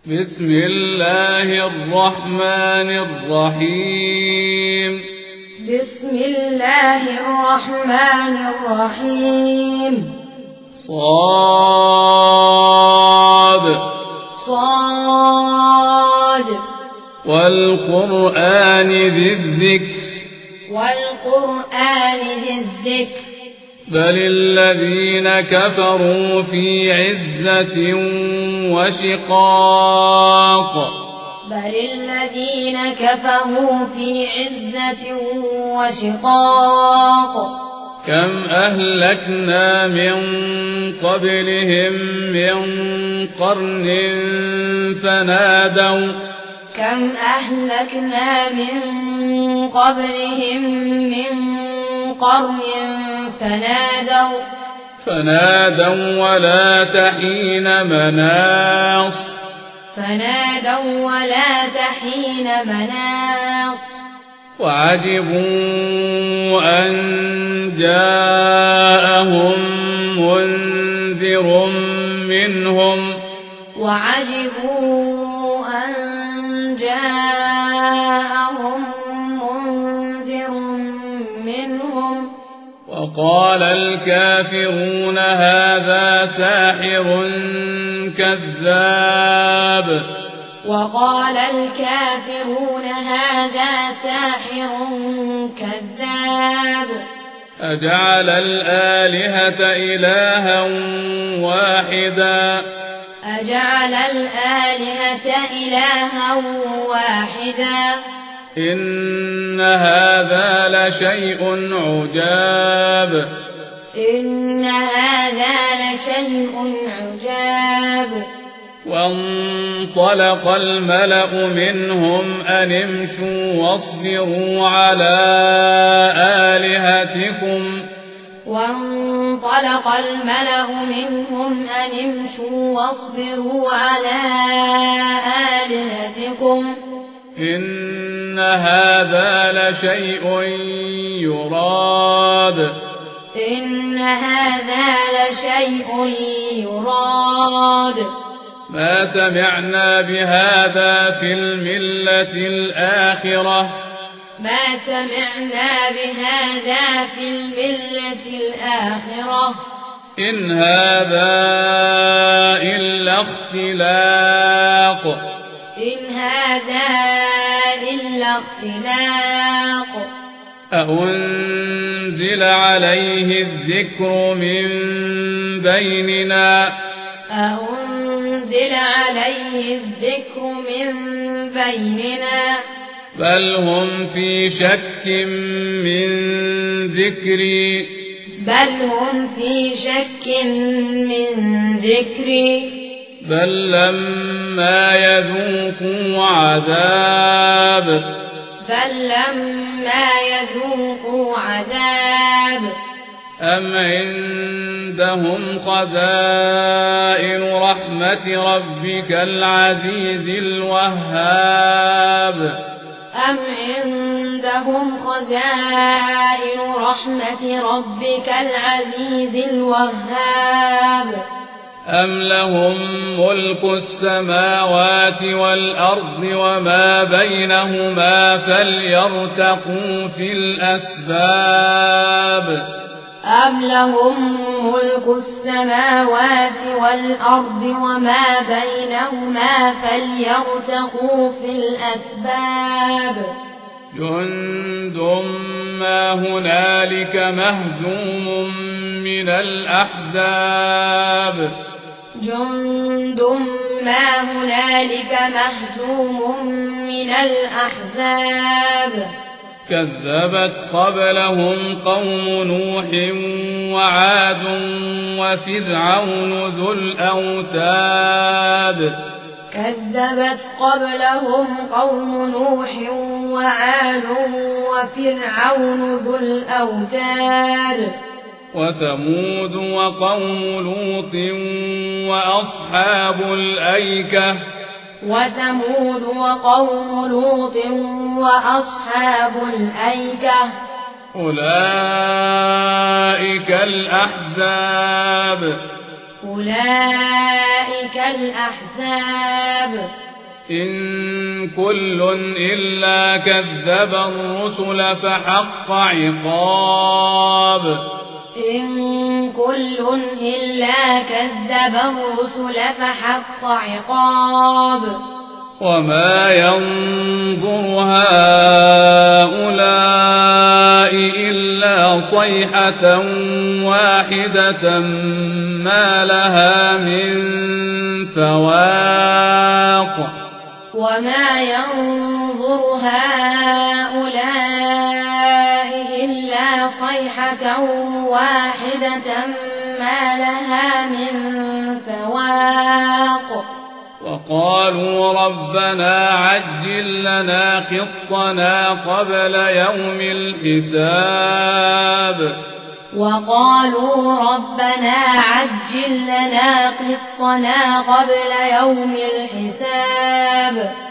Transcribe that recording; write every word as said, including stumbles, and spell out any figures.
بسم الله الرحمن الرحيم بسم الله الرحمن الرحيم صاد صاد والقرآن ذي الذكر والقرآن ذي الذكر بل الذين كفروا في عزة وشقاق بل الذين كفروا في عزة وشقاق كم أهلكنا من قبلهم من قرن فنادوا كم أهلكنا من قبلهم من قرن فنادوا فنادوا ولا تحين مناص فنادوا ولا تحين مناص وعجبوا أن جاءهم منذر منهم وعجبوا أن جاءهم منذر منهم وقال الكافرون هذا ساحر كذاب وقال الكافرون هذا ساحر كذاب أجعل الآلهة إلها واحدا أجعل الآلهة إلها واحدا إن هذا لشيء عجاب إن هذا لشيء عجاب وانطلق الملأ منهم أن امشوا واصبروا على آلهتكم وانطلق الملأ منهم أن امشوا واصبروا على آلهتكم إن هذا لشيء يراد إن هذا لشيء يراد ما سمعنا بهذا في الملة الآخرة ما سمعنا بهذا في الملة الآخرة إن هذا إلا اختلاق إن هذا إلا اختلاق أأنزل عليه الذكر من بيننا أأنزل عليه الذكر من بيننا بل هم في شك من ذكري بل هم في شك من ذكري بل لما يذوقوا عذاب بل لما يذوقوا عذاب أم عندهم خزائن رحمة ربك العزيز الوهاب أم عندهم خزائن رحمة ربك العزيز الوهاب أم لهم ملك السماوات والأرض وما بينهما فليرتقوا في الأسباب أم لهم ملك السماوات والأرض وما بينهما فليرتقوا في الأسباب جند ما هنالك مهزوم من الأحزاب جند ما هنالك مهزوم من الأحزاب كذبت قبلهم قوم نوح وعاد وفرعون ذو الأوتاد كذبت قبلهم قوم نوح وعاد وفرعون ذو الأوتاد وثمود وقوم لوط وأصحاب الأيكة وثمود وقوم لوط وأصحاب الأيكة أولئك الأحزاب أولئك الأحزاب إن كل إلا كذب الرسل فحق عقاب إن كل إلا كذب الرسل فحق عقاب وما ينظر هؤلاء إلا صيحة واحدة ما لها من فواق وما ينظر هؤلاء إلا صيحة واحدة ما لها من فواق وقالوا ربنا عجل لنا قطنا قبل يوم الحساب وقالوا ربنا عجل لنا قطنا قبل يوم الحساب